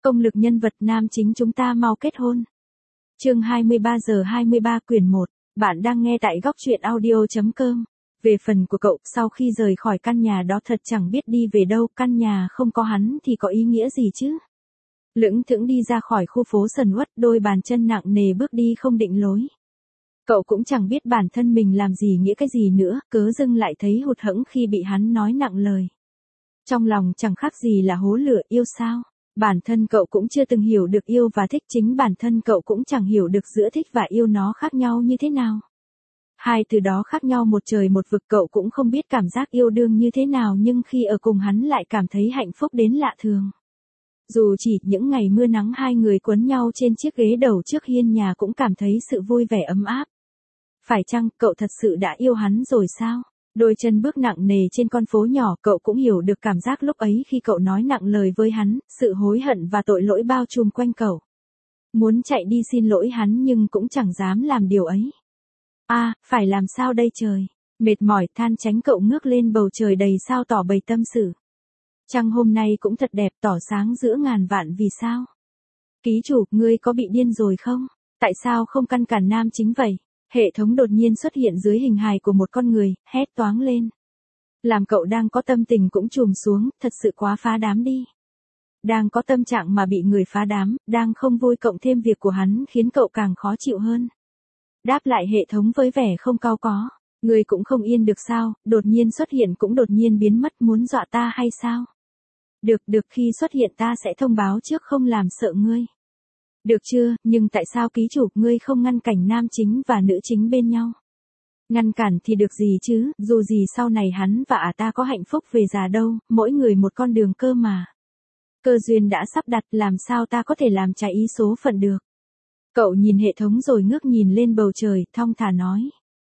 Công lực nhân vật nam chính chúng ta mau kết hôn. Chương 23 giờ 23 quyển 1, bạn đang nghe tại góc truyện audio.com. Về phần của cậu, sau khi rời khỏi căn nhà đó thật chẳng biết đi về đâu, căn nhà không có hắn thì có ý nghĩa gì chứ. Lững thững đi ra khỏi khu phố sầm uất, đôi bàn chân nặng nề bước đi không định lối. Cậu cũng chẳng biết bản thân mình làm gì nghĩa cái gì nữa, cớ dưng lại thấy hụt hẫng khi bị hắn nói nặng lời. Trong lòng chẳng khác gì là hố lửa, yêu sao? Bản thân cậu cũng chưa từng hiểu được yêu và thích, chính bản thân cậu cũng chẳng hiểu được giữa thích và yêu nó khác nhau như thế nào. Hai từ đó khác nhau một trời một vực, cậu cũng không biết cảm giác yêu đương như thế nào, nhưng khi ở cùng hắn lại cảm thấy hạnh phúc đến lạ thường. Dù chỉ những ngày mưa nắng hai người quấn nhau trên chiếc ghế đầu trước hiên nhà cũng cảm thấy sự vui vẻ ấm áp. Phải chăng cậu thật sự đã yêu hắn rồi sao? Đôi chân bước nặng nề trên con phố nhỏ, cậu cũng hiểu được cảm giác lúc ấy khi cậu nói nặng lời với hắn, sự hối hận và tội lỗi bao trùm quanh cậu. Muốn chạy đi xin lỗi hắn nhưng cũng chẳng dám làm điều ấy. Phải làm sao đây trời? Mệt mỏi than tránh cậu ngước lên bầu trời đầy sao tỏ bày tâm sự. Trăng hôm nay cũng thật đẹp, tỏ sáng giữa ngàn vạn vì sao. Ký chủ, ngươi có bị điên rồi không? Tại sao không căn cản nam chính vậy? Hệ thống đột nhiên xuất hiện dưới hình hài của một con người, hét toáng lên. Làm cậu đang có tâm tình cũng trùm xuống, thật sự quá phá đám đi. Đang có tâm trạng mà bị người phá đám, đang không vui cộng thêm việc của hắn khiến cậu càng khó chịu hơn. Đáp lại hệ thống với vẻ không cau có. Người cũng không yên được sao, đột nhiên xuất hiện cũng đột nhiên biến mất, muốn dọa ta hay sao? Được khi xuất hiện ta sẽ thông báo trước không làm sợ ngươi. Được chưa, nhưng tại sao ký chủ ngươi không ngăn cảnh nam chính và nữ chính bên nhau? Ngăn cản thì được gì chứ, dù gì sau này hắn và ta có hạnh phúc về già đâu, mỗi người một con đường cơ mà. Cơ duyên đã sắp đặt, làm sao ta có thể làm trái ý số phận được? Cậu nhìn hệ thống rồi ngước nhìn lên bầu trời, thong thả nói.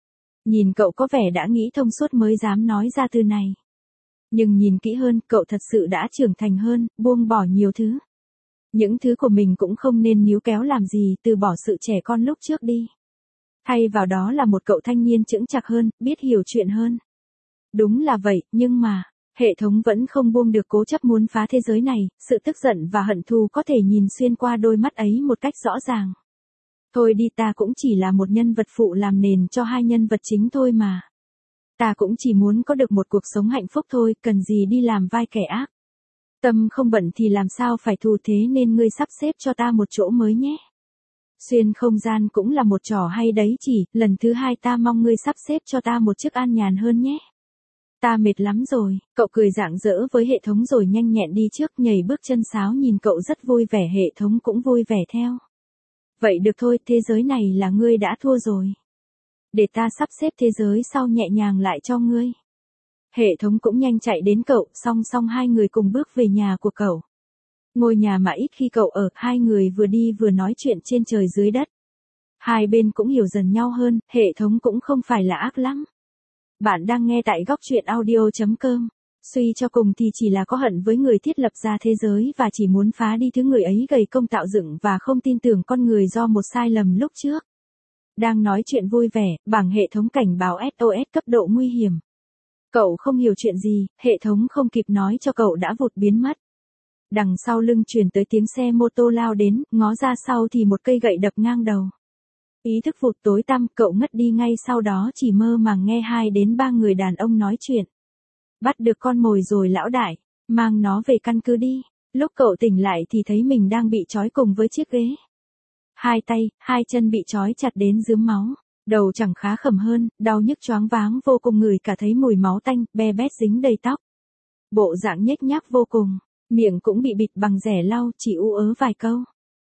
Nhìn cậu có vẻ đã nghĩ thông suốt mới dám nói ra từ này. Nhưng nhìn kỹ hơn, cậu thật sự đã trưởng thành hơn, buông bỏ nhiều thứ. Những thứ của mình cũng không nên níu kéo làm gì, từ bỏ sự trẻ con lúc trước đi. Thay vào đó là một cậu thanh niên chững chạc hơn, biết hiểu chuyện hơn. Đúng là vậy, nhưng mà, hệ thống vẫn không buông được cố chấp muốn phá thế giới này, sự tức giận và hận thù có thể nhìn xuyên qua đôi mắt ấy một cách rõ ràng. Thôi đi, ta cũng chỉ là một nhân vật phụ làm nền cho hai nhân vật chính thôi mà. Ta cũng chỉ muốn có được một cuộc sống hạnh phúc thôi, cần gì đi làm vai kẻ ác. Tâm không bận thì làm sao phải thù, thế nên ngươi sắp xếp cho ta một chỗ mới nhé. Xuyên không gian cũng là một trò hay đấy, chỉ lần thứ hai ta mong ngươi sắp xếp cho ta một chiếc an nhàn hơn nhé. Ta mệt lắm rồi, cậu cười rạng rỡ với hệ thống rồi nhanh nhẹn đi trước, nhảy bước chân sáo nhìn cậu rất vui vẻ, hệ thống cũng vui vẻ theo. Vậy được thôi, thế giới này là ngươi đã thua rồi. Để ta sắp xếp thế giới sau nhẹ nhàng lại cho ngươi. Hệ thống cũng nhanh chạy đến cậu, song song hai người cùng bước về nhà của cậu. Ngôi nhà mà ít khi cậu ở, hai người vừa đi vừa nói chuyện trên trời dưới đất. Hai bên cũng hiểu dần nhau hơn, hệ thống cũng không phải là ác lắm. Bạn đang nghe tại góc truyện audio.com. Suy cho cùng thì chỉ là có hận với người thiết lập ra thế giới và chỉ muốn phá đi thứ người ấy gầy công tạo dựng và không tin tưởng con người do một sai lầm lúc trước. Đang nói chuyện vui vẻ, bảng hệ thống cảnh báo SOS cấp độ nguy hiểm. Cậu không hiểu chuyện gì, hệ thống không kịp nói cho cậu đã vụt biến mất. Đằng sau lưng truyền tới tiếng xe mô tô lao đến, ngó ra sau thì một cây gậy đập ngang đầu. Ý thức vụt tối tăm, cậu ngất đi ngay sau đó, chỉ mơ màng nghe 2 đến 3 người đàn ông nói chuyện. Bắt được con mồi rồi lão đại, mang nó về căn cứ đi. Lúc cậu tỉnh lại thì thấy mình đang bị trói cùng với chiếc ghế. Hai tay, hai chân bị trói chặt đến rướm máu. Đầu chẳng khá khẩm hơn, đau nhức choáng váng vô cùng, ngửi cả thấy mùi máu tanh, be bét dính đầy tóc. Bộ dạng nhếch nhác vô cùng, miệng cũng bị bịt bằng rẻ lau, chỉ ú ớ vài câu.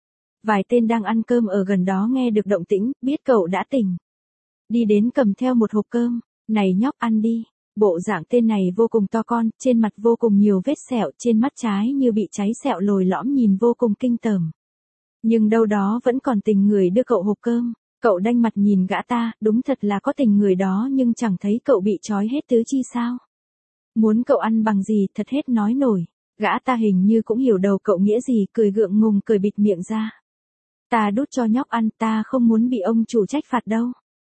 Vài tên đang ăn cơm ở gần đó nghe được động tĩnh, biết cậu đã tỉnh. Đi đến cầm theo một hộp cơm, này nhóc ăn đi. Bộ dạng tên này vô cùng to con, trên mặt vô cùng nhiều vết sẹo, trên mắt trái như bị cháy sẹo lồi lõm nhìn vô cùng kinh tởm. Nhưng đâu đó vẫn còn tình người đưa cậu hộp cơm. Cậu đanh mặt nhìn gã ta, đúng thật là có tình người đó nhưng chẳng thấy cậu bị trói hết tứ chi sao. Muốn cậu ăn bằng gì thật hết nói nổi. Gã ta hình như cũng hiểu đầu cậu nghĩa gì, cười gượng ngùng cười bịt miệng ra. Ta đút cho nhóc ăn, ta không muốn bị ông chủ trách phạt đâu.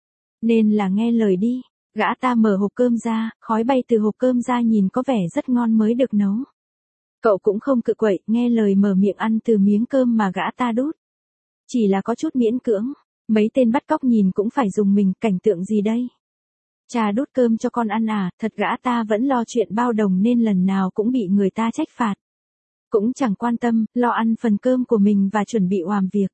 Nên là nghe lời đi. Gã ta mở hộp cơm ra, khói bay từ hộp cơm ra nhìn có vẻ rất ngon mới được nấu. Cậu cũng không cự quậy, nghe lời mở miệng ăn từ miếng cơm mà gã ta đút. Chỉ là có chút miễn cưỡng, mấy tên bắt cóc nhìn cũng phải dùng mình, cảnh tượng gì đây? Cha đút cơm cho con ăn à, thật gã ta vẫn lo chuyện bao đồng nên lần nào cũng bị người ta trách phạt. Cũng chẳng quan tâm, lo ăn phần cơm của mình và chuẩn bị làm việc.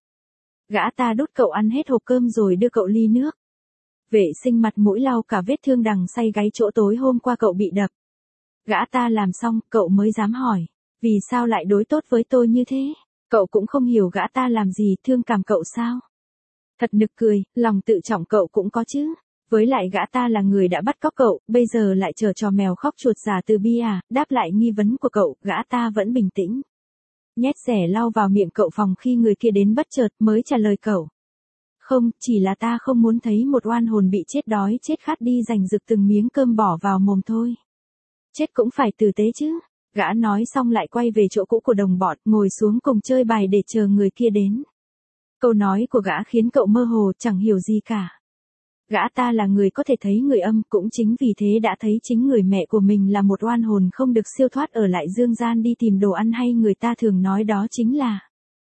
Gã ta đút cậu ăn hết hộp cơm rồi đưa cậu ly nước. Vệ sinh mặt mũi lau cả vết thương đằng say gáy chỗ tối hôm qua cậu bị đập. Gã ta làm xong, cậu mới dám hỏi, vì sao lại đối tốt với tôi như thế? Cậu cũng không hiểu gã ta làm gì, thương cảm cậu sao? Thật nực cười, lòng tự trọng cậu cũng có chứ. Với lại gã ta là người đã bắt cóc cậu, bây giờ lại giở trò mèo khóc chuột giả từ bi à, đáp lại nghi vấn của cậu, gã ta vẫn bình tĩnh. Nhét rẻ lau vào miệng cậu phòng khi người kia đến bất chợt mới trả lời cậu. Không, chỉ là ta không muốn thấy một oan hồn bị chết đói chết khát đi giành giật từng miếng cơm bỏ vào mồm thôi. Chết cũng phải tử tế chứ. Gã nói xong lại quay về chỗ cũ của đồng bọn, ngồi xuống cùng chơi bài để chờ người kia đến. Câu nói của gã khiến cậu mơ hồ, chẳng hiểu gì cả. Gã ta là người có thể thấy người âm, cũng chính vì thế đã thấy chính người mẹ của mình là một oan hồn không được siêu thoát ở lại dương gian đi tìm đồ ăn, hay người ta thường nói đó chính là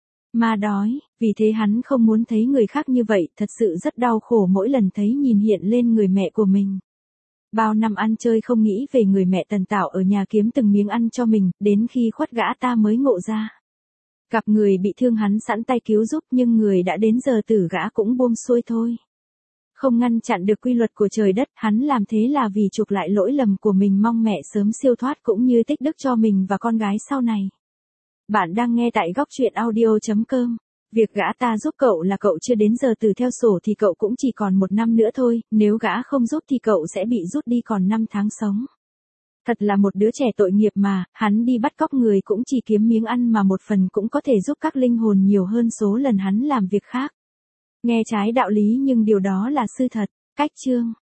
ma đói, vì thế hắn không muốn thấy người khác như vậy, thật sự rất đau khổ mỗi lần thấy nhìn hiện lên người mẹ của mình. Bao năm ăn chơi không nghĩ về người mẹ tần tảo ở nhà kiếm từng miếng ăn cho mình, đến khi khuất gã ta mới ngộ ra. Gặp người bị thương hắn sẵn tay cứu giúp, nhưng người đã đến giờ tử gã cũng buông xuôi thôi. Không ngăn chặn được quy luật của trời đất, hắn làm thế là vì chuộc lại lỗi lầm của mình, mong mẹ sớm siêu thoát cũng như tích đức cho mình và con gái sau này. Bạn đang nghe tại góc truyện audio.com. Việc gã ta giúp cậu là cậu chưa đến giờ tử theo sổ thì cậu cũng chỉ còn 1 năm nữa thôi, nếu gã không giúp thì cậu sẽ bị rút đi còn 5 tháng sống. Thật là một đứa trẻ tội nghiệp mà, hắn đi bắt cóc người cũng chỉ kiếm miếng ăn mà một phần cũng có thể giúp các linh hồn nhiều hơn số lần hắn làm việc khác. Nghe trái đạo lý nhưng điều đó là sự thật. Cách chương